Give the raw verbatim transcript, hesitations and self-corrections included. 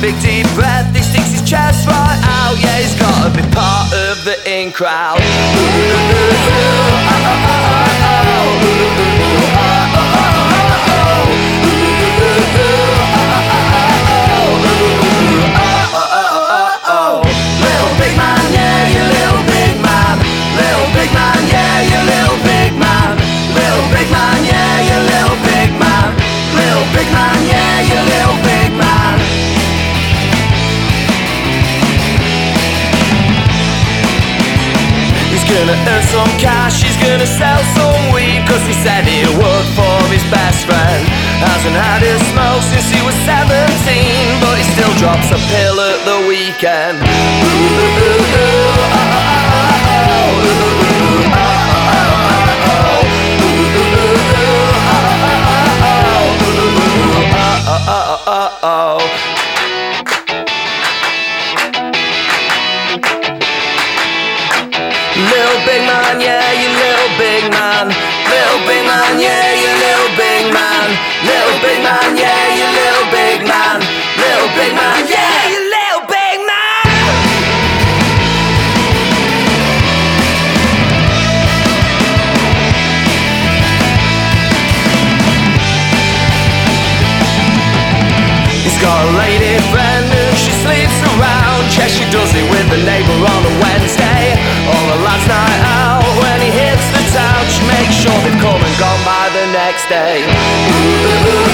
big deep breath, he sticks his chest right out. Yeah, he's gotta be part of the in crowd. Little big man, yeah, you little big man. Little big man, yeah, you little big man. Little big man, yeah, you little big man. Little big man, yeah, you little big man. He's gonna earn some cash, he's gonna sell some weed, cause he said he would for his best friend. Hasn't had a smoke since he was seventeen, but he still drops a pill at the weekend. Little big man, yeah, you little big man. Little big man, yeah, you little big man. Little big man, yeah, you little big man. Little big man, yeah, you little big man. He's got a lady friend and she sleeps around. Cheshire does it with the neighbour on a Wednesday. All the lads night out when he hits the town. She makes sure they've come and gone by the next day. Ooh, ooh, ooh.